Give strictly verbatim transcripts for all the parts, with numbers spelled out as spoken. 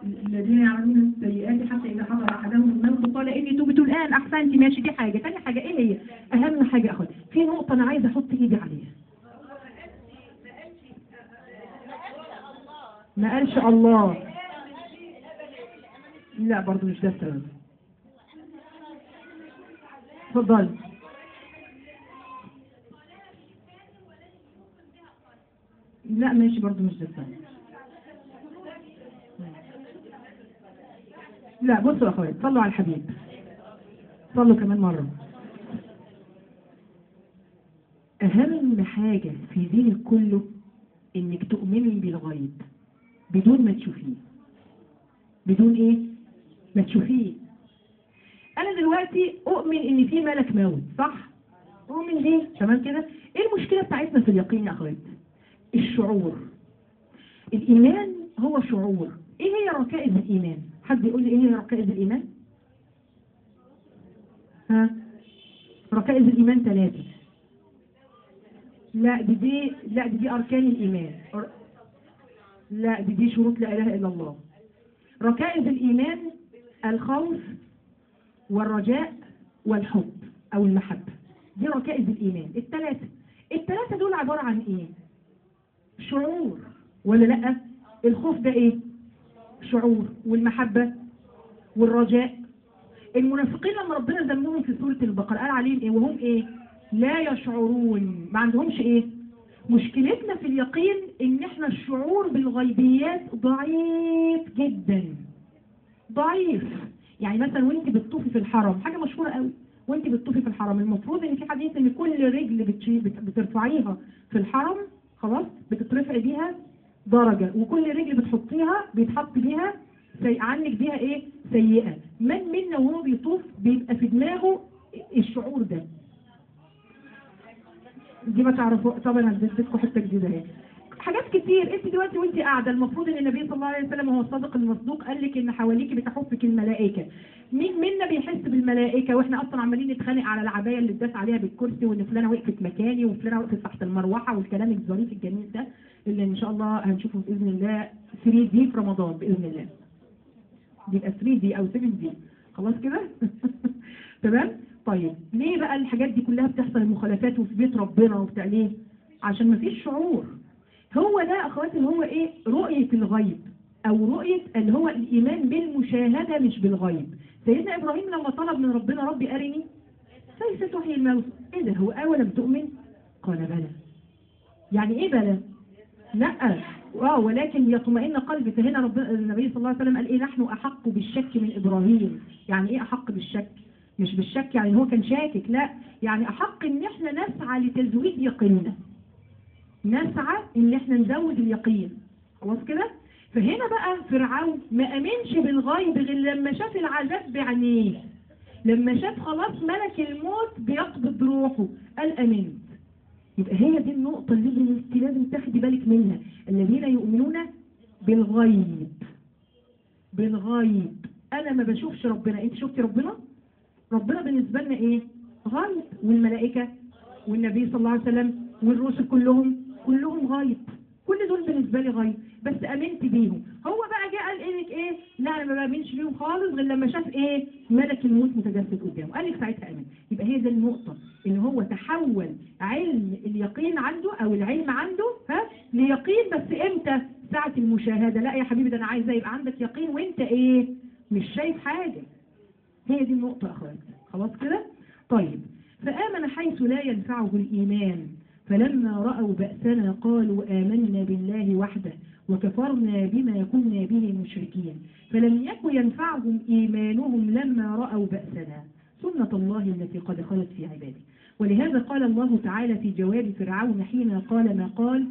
الذين يعملون السيئات حتى إذا حضر أحدهم الموت قال إني تبت الآن. أحسنتي، ماشي، دي حاجة. تاني حاجة إيه هي؟ أهم حاجة أخد في نقطة أنا عايزة أحط إيدي عليها. ما قالش الله. لا برضو مش ده السبب. اتفضل. لا ماشي، برضو مش ده السبب. لا بصوا يا اخوات، صلوا على الحبيب، صلوا كمان مرة. اهم حاجة في دينك كله انك تؤمني بالغيب بدون ما تشوفيه. بدون ايه؟ ما تشوفيه. انا دلوقتي اؤمن ان في ملك موت، صح؟ اؤمن ليه؟ تمام كده. ايه المشكلة بتاعتنا في اليقين يا اخوات؟ الشعور. الايمان هو شعور. ايه هي ركائز الايمان؟ حد يقول لي ايه هي ركائز الايمان؟ ها؟ ركائز الايمان ثلاثة. لا دي دي لا دي, دي اركان الايمان. لا دي دي شروط لا اله الا الله. ركائز الايمان الخوف والرجاء والحب او المحبة، دي ركائز الايمان الثلاثة. الثلاثة دول عبارة عن ايه؟ شعور ولا لا؟ الخوف ده ايه؟ شعور. والمحبة والرجاء. المنافقين لما ربنا ذمهم في سورة البقرة قال عليهم ايه وهم ايه؟ لا يشعرون، ما عندهمش ايه؟ مشكلتنا في اليقين ان احنا الشعور بالغيبيات ضعيف جدا. ضعيف. يعني مثلا وانت بتطوفي في الحرم، حاجة مشهورة قوي، وانت بتطوفي في الحرم المفروض ان في حديث ان كل رجل بترفعيها في الحرم خلاص بتترفع بيها درجة، وكل رجل بتحطيها بيتحط بيها سي... عنك بيها ايه؟ سيئة. من منا وهو بيطوف بيبقى في دماغه الشعور ده؟ دي ما تعرفوا طبعا. هديتكم حته جديده اهي. حاجات كتير. انت دلوقتي وانت قاعده المفروض ان النبي صلى الله عليه وسلم وهو الصادق المصدوق قال لك ان حواليك بتحفك الملائكه. مين منا بيحس بالملائكه واحنا اصلا عمالين نتخانق على العبايه اللي اتداس عليها بالكرسي، وان فلانه وقفت مكاني وفلانه وقفت تحت المروحه والكلام الظريف الجميل ده اللي ان شاء الله هنشوفه باذن الله ثري دي في رمضان باذن الله. بيبقى ثري دي او سفن دي خلاص كده. تمام. طيب ليه بقى الحاجات دي كلها بتحصل المخالفات وفي بيت ربنا وبتاع ليه؟ عشان مفيش شعور. هو ده اخواتي اللي هو ايه؟ رؤية الغيب او رؤية اللي هو الايمان بالمشاهدة مش بالغيب. سيدنا ابراهيم لما طلب من ربنا ربي ارني كيف تحيي الموتى، ايه ده؟ هو اولم تؤمن؟ قال بلى. يعني ايه بلى؟ لا اه ولكن يطمئن قلبي. فهنا ربنا النبي صلى الله عليه وسلم قال ايه؟ نحن احق بالشك من ابراهيم. يعني ايه احق بالشك؟ مش بالشك يعني هو كان شاكك، لا، يعني احق ان احنا نسعى لتزويد يقيننا، نسعى ان احنا نزود اليقين خلاص كده. فهنا بقى فرعون ما امنش بالغيب غير لما شاف العذاب بعينيه، لما شاف خلاص ملك الموت بيقبض روحه قال امنت. يبقى هي دي النقطة اللي انت لازم تاخدي بالك منها. الذين يؤمنون بالغيب. بالغيب انا ما بشوفش ربنا، انت شفتي ربنا؟ ربنا بالنسبة لنا ايه؟ غيب. والملائكة والنبي صلى الله عليه وسلم والرسل كلهم كلهم غيب. كل دول بالنسبة لي غيب، بس امنت بيهم. هو بقى جاء قال ايه لك ايه؟ لا انا ما بامنش بيهم خالص غير لما شاف ايه؟ ملك الموت متجسد قدامه، قال لك ساعتها امن. يبقى هي دي النقطة، ان هو تحول علم اليقين عنده او العلم عنده ها ليقين. بس امتى؟ ساعة المشاهدة. لا يا حبيبي ده انا عايزة يبقى عندك يقين وانت ايه؟ مش شايف حاجة. هي دي النقطة أخوات خلاص كده. طيب فآمن حيث لا ينفعه الإيمان فلما رأوا بأسنا قالوا آمنا بالله وحده وكفرنا بما كنا به مشركين فلم يكن ينفعهم إيمانهم لما رأوا بأسنا سنة الله التي قد خلت في عباده. ولهذا قال الله تعالى في جواب فرعون حين قال ما قال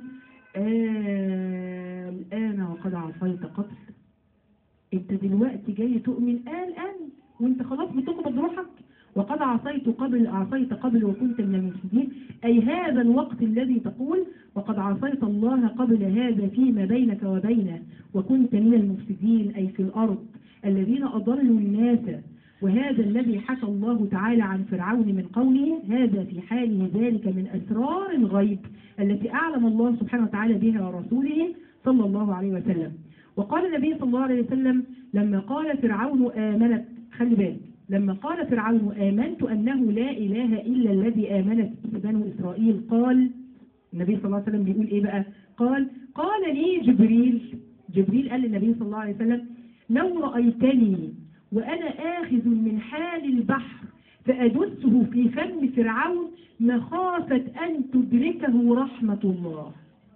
آه الآن وقد عصيت قبل. انت دلوقتي جاي تؤمن آل آن وانت خلاص بتقبض روحك؟ وقد عصيت قبل عصيت قبل وكنت من المفسدين، أي هذا الوقت الذي تقول وقد عصيت الله قبل هذا فيما بينك وبينه وكنت من المفسدين، أي في الأرض الذين أضلوا الناس. وهذا الذي حكى الله تعالى عن فرعون من قوله هذا في حاله ذلك من أسرار الغيب التي أعلم الله سبحانه وتعالى بها ورسوله صلى الله عليه وسلم. وقال النبي صلى الله عليه وسلم لما قال فرعون آمنت، خلي بالك، لما قال فرعون آمنت أنه لا إله إلا الذي آمنت به بنو إسرائيل، قال النبي صلى الله عليه وسلم بيقول إيه بقى؟ قال قال لي جبريل، جبريل قال للنبي صلى الله عليه وسلم لو رأيتني وأنا آخذ من حال البحر فأدسه في فم فرعون مخافة أن تدركه رحمة الله.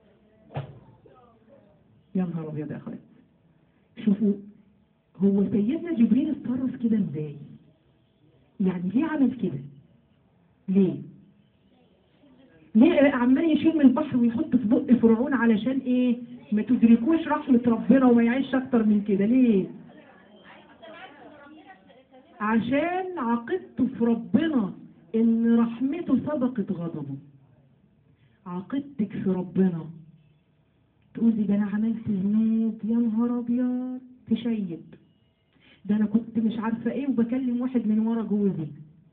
يا نهار أبيض يا أخوات، شوفوا هو سيدنا جبريل اتصرف كده ازاي؟ يعني ليه عمل كده؟ ليه؟ ليه عمال يشيل من البحر ويحط في بق فرعون علشان ايه؟ ما تدركوش رحمة ربنا وما يعيش اكتر من كده، ليه؟ عشان عقيدته في ربنا ان رحمته سبقت غضبه. عقيدتك في ربنا تقولي ده انا عملت ذنوب يا نهار ابيض تشيب، ده انا كنت مش عارفه ايه وبكلم واحد من ورا جوزي.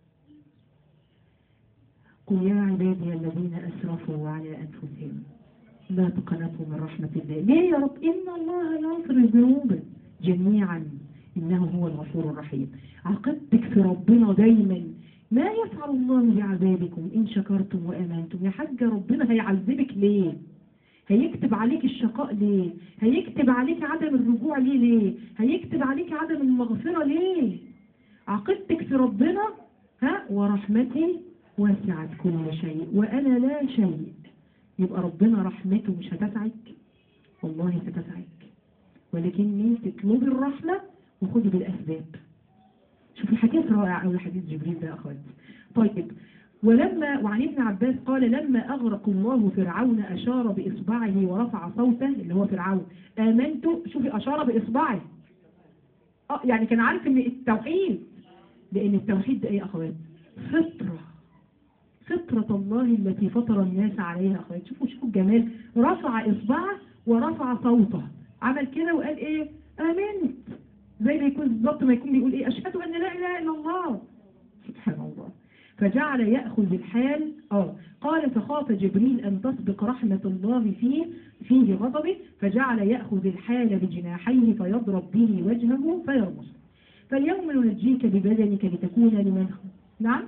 قل يا عبادي الذين اسرفوا على انفسهم لا تقنطوا من رحمه الله. ليه يا رب؟ ان الله يغفر الذنوب جميعا انه هو الغفور الرحيم. عقيدتك في ربنا دايما ما يفعل الله بعذابكم ان شكرتم وامنتم. يا حاجه ربنا هيعذبك ليه؟ هيكتب عليك الشقاء ليه؟ هيكتب عليك عدم الرجوع ليه ليه؟ هيكتب عليك عدم المغفرة ليه؟ عقيدتك في ربنا ها ورحمتي وسعت كل شيء وأنا لا شيء. يبقى ربنا رحمته مش هتسعك؟ والله ستسعك، ولكن انت تطلبي الرحمة وخدي بالأسباب. شوفي حديث رائع أوي حديث جبريل ده يا أخواتي. طيب ولما وعن ابن عباس قال لما أغرق الله فرعون أشار بإصبعه ورفع صوته، اللي هو فرعون، آمنت. شوفي أشار بإصبعه، اه يعني كان عارف ان التوحيد، لأن التوحيد ده ايه يا أخوات؟ فطرة، فطرة الله التي فطر الناس عليها. أخوات شوفوا شوفوا الجمال، رفع إصبعه ورفع صوته، عمل كده وقال ايه؟ آمنت، زي ما يكون بالظبط ما يكون بيقول ايه؟ أشهد أن لا إله إلا الله. سبحان الله. فجعل يأخذ الحال اه قال فخاف جبريل أن تسبق رحمة الله فيه فيه غضبه فجعل يأخذ الحال بجناحيه فيضرب به وجهه فيرمص. فاليوم ننجيك ببدنك لتكون لمن نعم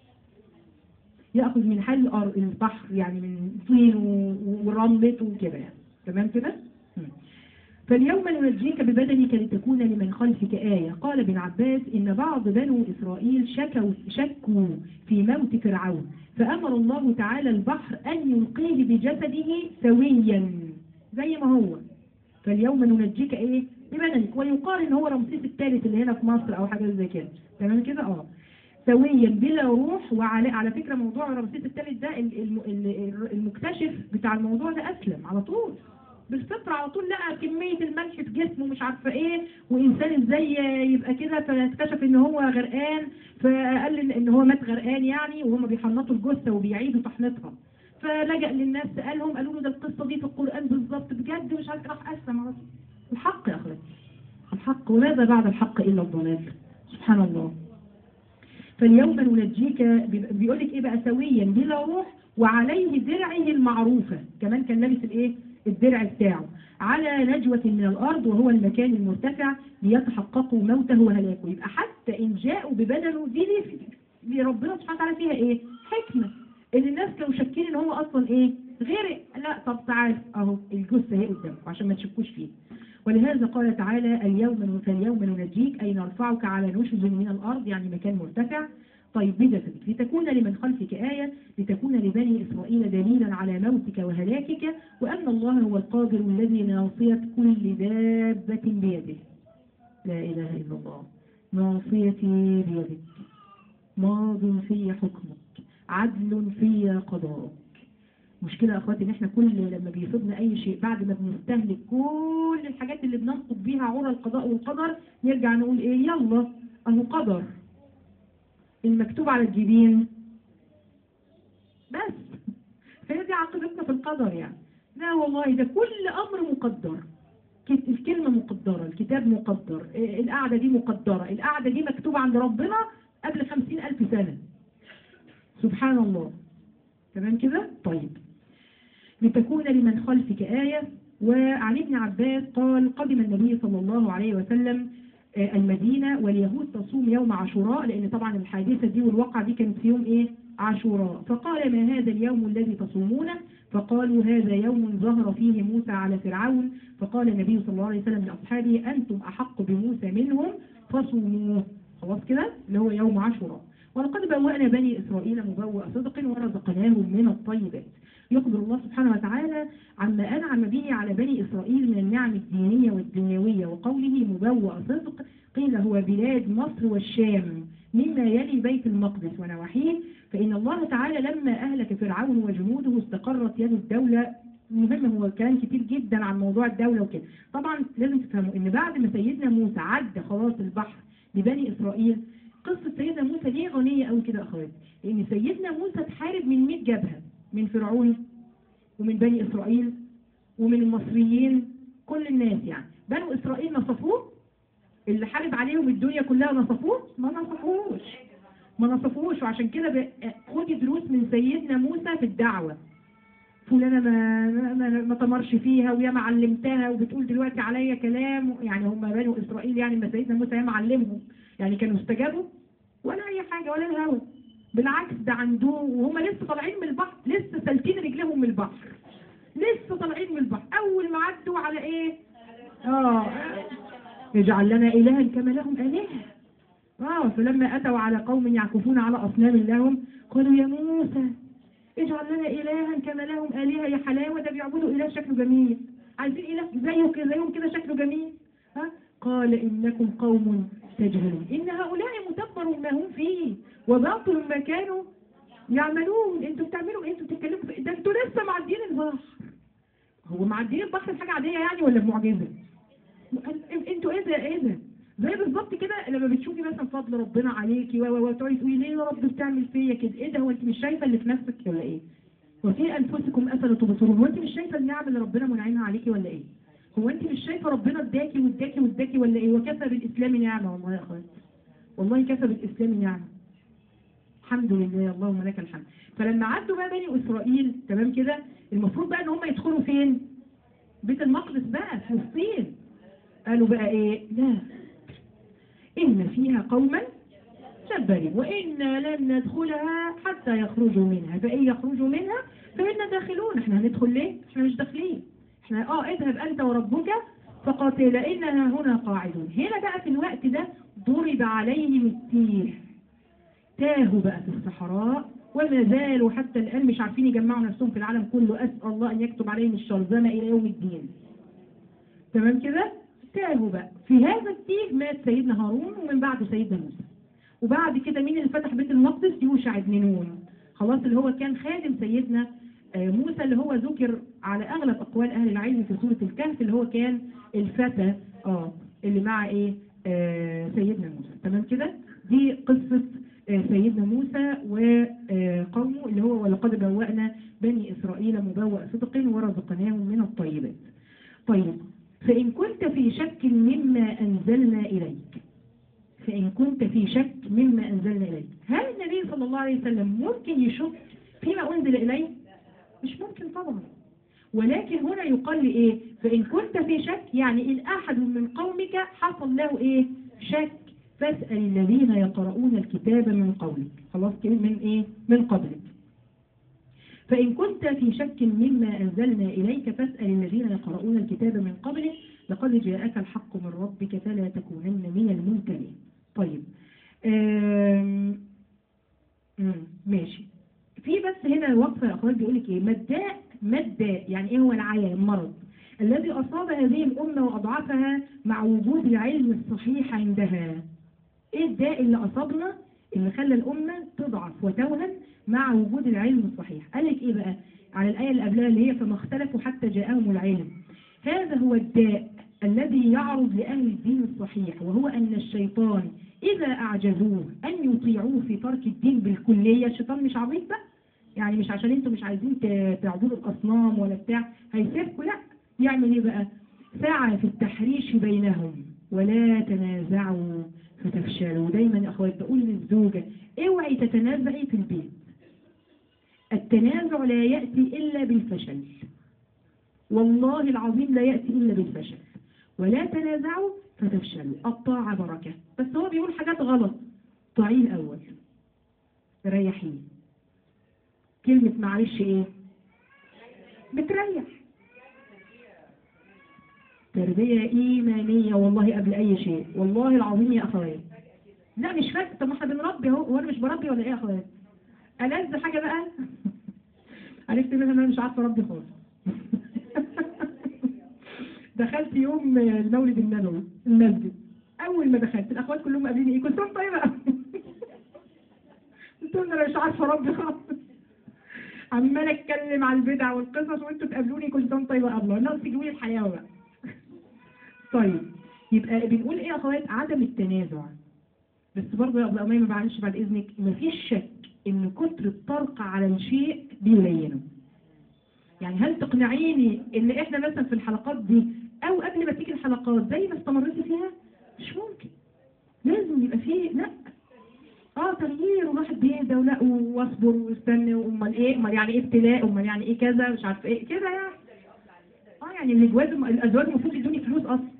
يأخذ من حال البحر يعني من طين ورملته وكده يعني. تمام كده؟ فاليوم ننجيك ببدنك لتكون لمن خلفك آية. قال ابن عباس إن بعض بنو إسرائيل شكوا, شكوا في موت فرعون فأمر الله تعالى البحر أن يلقيه بجسده سويا زي ما هو. فاليوم ننجيك إيه؟ ببدنك. ويقال إن هو رمسيس الثالث اللي هنا في مصر أو حاجة زي كده. تمام كده؟ آه سويا بلا روح. وعلى على فكرة موضوع رمسيس الثالث ده المكتشف بتاع الموضوع ده أسلم على طول بالفطرة، على طول لقى كمية الملح في جسمه مش عارفة ايه وانسان ازاي يبقى كده، فاكتشف ان هو غرقان فقال ان هو مات غرقان يعني، وهم بيحنطوا الجثة وبيعيدوا تحنيطها. فلجأ للناس سألهم قالوا له ده القصة دي في القرآن بالظبط بجد مش عارف، راح اسلم على طول. الحق يا اخواتي، الحق، وماذا بعد الحق الا الضلال. سبحان الله. فاليوم ننجيك بيقول لك ايه بقى؟ سويا بلا روح وعليه درعه المعروفة. كمان كان لابس الايه؟ الدرع بتاعه على نجوة من الأرض وهو المكان المرتفع ليتحققوا موته وهلاكه. يبقى حتى إن جاءوا ببدنه دي ليه ربنا سبحانه وتعالى فيها إيه؟ حكمة. إن الناس كانوا شاكين إن هو أصلا إيه؟ غير لا طب تعال أهو الجثة هي قدامكم عشان ما تشكوش فيه. ولهذا قال تعالى اليوم فاليوم ننجيك أي نرفعك على نشز من الأرض يعني مكان مرتفع. طيب بجسدك لتكون لمن خلفك آية لتكون لبني إسرائيل دليلا على موتك وهلاكك وأن الله هو القادر الذي ناصية كل دابة بيده. لا إله إلا الله. ناصيتي بيدك، ماض في حكمك، عدل في قضاءك. مشكلة يا أخواتي إن إحنا كل لما بيصيبنا أي شيء بعد ما بنستهلك كل الحاجات اللي بننقض بيها عرى القضاء والقدر نرجع نقول إيه؟ يلا أهو قدر المكتوب على الجبين بس. فهي دي عقيدتنا في القدر يعني. لا والله ده كل أمر مقدر، الكلمة مقدرة، الكتاب مقدر، القعدة دي مقدرة، القعدة دي مكتوبة عند ربنا قبل خمسين ألف سنة. سبحان الله. تمام كده؟ طيب لتكون لمن خلفك آية وعن ابن عباس قال قدم النبي صلى الله عليه وسلم المدينة واليهود تصوم يوم عاشوراء، لأن طبعا الحادثة دي والواقعة دي كانت في يوم إيه؟ عاشوراء. فقال ما هذا اليوم الذي تصومونه؟ فقالوا هذا يوم ظهر فيه موسى على فرعون. فقال النبي صلى الله عليه وسلم لأصحابه أنتم أحق بموسى منهم فصوموه. خلاص كده اللي هو يوم عاشوراء. ولقد بوأنا بني إسرائيل مبوأ صدق ورزقناهم من الطيبات. يخبر الله سبحانه وتعالى عما أنعم به على بني إسرائيل من النعم الدينية والدنيوية، وقوله مبوأ صدق قيل هو بلاد مصر والشام مما يلي بيت المقدس ونواحيه. فإن الله تعالى لما أهلك فرعون وجنوده استقرت يد الدولة. المهم هو كلام كتير جدا عن موضوع الدولة وكده. طبعا لازم تفهموا إن بعد ما سيدنا موسى عدى خلاص البحر لبني إسرائيل، قصة سيدنا موسى ليه غنية قوي كده أخوات؟ لأن سيدنا موسى اتحارب من مئة جبهة، من فرعون ومن بني إسرائيل ومن المصريين، كل الناس يعني. بنو إسرائيل نصفوه، اللي حارب عليهم الدنيا كلها نصفوه؟ ما نصفوهوش ما نصفوهوش وعشان كده خدي دروس من سيدنا موسى في الدعوة. فلانة ما ما ما تمرش فيها ويا ما علمتها وبتقول دلوقتي عليا كلام، يعني هم بنو إسرائيل يعني ما سيدنا موسى يا ما علمهم يعني كانوا استجابوا ولا أي حاجة ولا الهوى. بالعكس ده عنده وهم لسه طالعين من البحر، لسه سالكين رجلهم من البحر، لسه طالعين من البحر. أول ما عدوا على إيه؟ آه اجعل لنا إلها كما لهم آلهة. آه فلما أتوا على قوم يعكفون على أصنام لهم قالوا يا موسى اجعل لنا إلها كما لهم آلهة. يا حلاوة ده بيعبدوا إله شكله جميل، عايزين إله زيه كده زيهم كده شكله جميل. ها قال إنكم قوم تجهلون إن هؤلاء متبر ما هم فيه وباطل ما كانوا يعملون. انتوا بتعملوا ايه؟ انتوا بتتكلموا في ده انتوا لسه معديين البحر. هو معديين البحر حاجة عادية يعني ولا بمعجزة؟ انتوا ايه ده ايه ده؟ زي بالظبط كده لما بتشوفي مثلا فضل ربنا عليكي وتقعدي تقولي ليه يا رب بتعمل فيا كده؟ ايه ده؟ هو انت مش شايفه اللي في نفسك ولا ايه؟ وفي انفسكم افلا تبصرون؟ هو انت مش شايفه النعم اللي ربنا منعمها عليكي ولا ايه؟ هو انت مش شايفه ربنا اداكي واداكي واداكي ولا ايه؟ وكفى بالاسلام نعمه. والله يا اخواتي والله كفى بالاسلام نعمه. الحمد لله اللهم لك الحمد. فلما عدوا بقى بني اسرائيل تمام كده، المفروض بقى ان هم يدخلوا فين؟ بيت المقدس بقى فلسطين. قالوا بقى ايه؟ لا إن فيها قوما جبارين وإنا لن ندخلها حتى يخرجوا منها فإن يخرجوا منها فإنا داخلون. احنا هندخل ليه؟ احنا مش داخلين. احنا اه اذهب أنت وربك فقاتلا إننا هنا قاعدون. هنا بقى في الوقت ده ضرب عليهم التيه، تاهوا بقى في الصحراء وما زالوا حتى الآن مش عارفين يجمعوا نفسهم في العالم كله. أسأل الله أن يكتب عليهم الشرذمة إلى يوم الدين. تمام كده؟ تاهوا بقى. في هذا التيه مات سيدنا هارون ومن بعده سيدنا موسى. وبعد كده مين اللي فتح بيت المقدس؟ يوشع بن نون. خلاص اللي هو كان خادم سيدنا موسى، اللي هو ذكر على أغلب أقوال أهل العلم في سورة الكهف، اللي هو كان الفتى اه اللي مع إيه آه سيدنا موسى. تمام كده؟ دي قصة آه سيدنا موسى وقومه اللي هو ولقد بوأنا بني إسرائيل مبوأ صدق ورزقناهم من الطيبات. طيب فإن كنت في شك مما أنزلنا إليك، فإن كنت في شك مما أنزلنا إليك، هل النبي صلى الله عليه وسلم ممكن يشك فيما أنزل إليه؟ مش ممكن طبعا. ولكن هنا يقال لي إيه؟ فإن كنت في شك يعني إن أحد من قومك حصل له إيه؟ شك فاسأل الذين يقرؤون الكتاب من قبلك. خلاص كده من إيه؟ من قبلك. فإن كنت في شك مما أنزلنا إليك فاسأل الذين يقرؤون الكتاب من قبلك لقد جاءك الحق من ربك فلا تكونن من الممتنين. طيب آم... ماشي. في بس هنا وقفة يا أخوات بيقولك إيه؟ مداء مداء يعني إيه هو العيا المرض الذي أصاب هذه الأمة وأضعفها مع وجود العلم الصحيح عندها. إيه الداء اللي أصابنا اللي خلى الأمة تضعف وتوهن مع وجود العلم الصحيح؟ قال لك إيه بقى على الآية اللي قبلها اللي هي فما اختلفوا حتى جاءهم العلم. هذا هو الداء الذي يعرض لأهل الدين الصحيح، وهو أن الشيطان إذا أعجزوه أن يطيعوه في ترك الدين بالكلية. الشيطان مش عبيط بقى يعني مش عشان انتوا مش عايزين تعبدوا الأصنام ولا بتاع هيسيبكوا، لا. يعمل إيه بقى؟ سعى في التحريش بينهم ولا تنازعوا فتفشلوا. دايما يا أخوات بقول للزوجة اوعي تتنازعي في البيت. التنازع لا يأتي إلا بالفشل. والله العظيم لا يأتي إلا بالفشل. ولا تنازعوا فتفشلوا، الطاعة بركة. بس هو بيقول حاجات غلط، طاعيه الأول، ريحيه. كلمة معلش إيه؟ بتريح. تربية إيمانية والله قبل أي شيء، والله العظيم يا أخوات. لا مش فاكر، طب ما احنا بنربي اهو، وانا مش بربي ولا ايه يا اخوات؟ ألذ حاجة بقى عرفت منها ان انا مش عارفة اربي خالص. دخلت يوم المولد النبوي المسجد، اول ما دخلت الاخوات كلهم قابليني ايه، كل سنه طيبه. قلت لهم انا مش عارفة اربي خالص، عمال اتكلم عن البدع والقصص وانتوا تقابلوني كل سنه طيبه. الله ناقص تجيبوا لي الحياه بقى. طيب يبقى بنقول ايه يا اخوات؟ عدم التنازع. بس برضه يا ابو اميمه معلش بعد اذنك، مفيش شك ان كتر الطرق على الشيء بيلينه. يعني هل تقنعيني ان احنا مثلا في الحلقات دي او قبل ما تيجي الحلقات زي ما استمرتي فيها؟ مش ممكن، لازم يبقى فيه لا اه تغيير، وواحد بيهدى ولا واصبر واستنى، امال ايه، امال يعني ايه ابتلاء، امال يعني ايه كذا مش عارفه ايه كده يعني. اه يعني الجواز الازواج المفروض يدوني فلوس اصلا.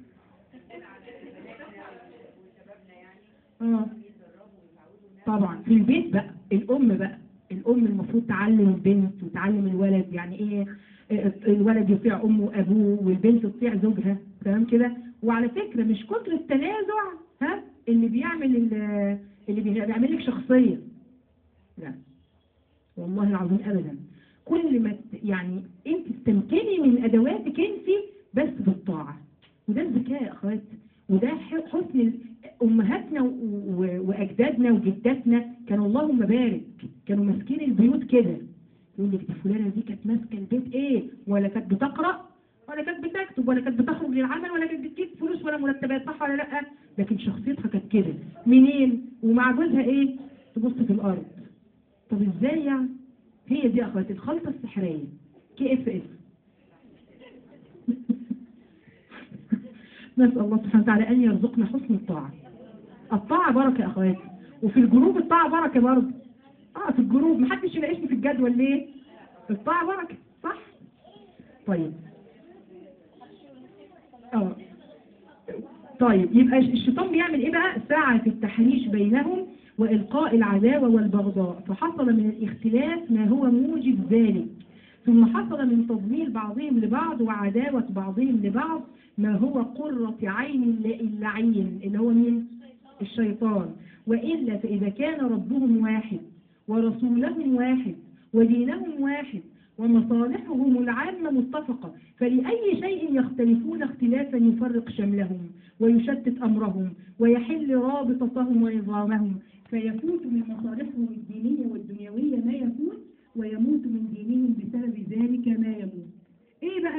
اه طبعا في البيت بقى، الام بقى، الام المفروض تعلم البنت وتعلم الولد يعني ايه الولد يطيع امه وابوه والبنت تطيع زوجها، تمام كده. وعلى فكره مش كتر التنازع ها اللي بيعمل اللي بيعمل لك شخصيه، لا والله العظيم ابدا. كل ما يعني انت تستمكني من ادواتك انت بس بالطاعه، وده الذكاء يا اخوات، وده حسن. امهاتنا واجدادنا وجداتنا كانوا اللهم بارك كانوا ماسكين البيوت كده. يقول لك دي فلانه دي كانت ماسكه البيت ايه، ولا كانت بتقرا ولا كانت بتكتب ولا كانت بتخرج للعمل ولا كانت بتجيب فلوس ولا مرتبات، صح ولا لا؟ لكن شخصيتها كانت كده. منين؟ ومع جوزها ايه؟ تبص في الارض. طب ازاي يعني؟ هي دي اخواتي الخلطه السحريه، كي اف اس. نسال الله سبحانه وتعالى ان يرزقنا حسن الطاعه. الطاعه بركه يا اخواتي، وفي الجروب الطاعه بركه برضه. اه في الجروب محدش يلاقيني في الجدول ليه؟ الطاعه بركه، صح؟ طيب اه طيب يبقى الشيطان بيعمل ايه بقى؟ سعى في التحريش بينهم والقاء العداوه والبغضاء، فحصل من الاختلاف ما هو موجب ذلك، ثم حصل من تضليل بعضهم لبعض وعداوه بعضهم لبعض ما هو قرة عين اللعين اللي هو مين؟ الشيطان. وإلا فإذا كان ربهم واحد ورسولهم واحد ودينهم واحد ومصالحهم العامة متفقة، فلأي شيء يختلفون اختلافا يفرق شملهم ويشتت أمرهم ويحل رابطتهم ونظامهم، فيفوت من مصالحهم الدينية والدنيوية ما يفوت، ويموت من دينهم بسبب ذلك ما يموت. إيه بقى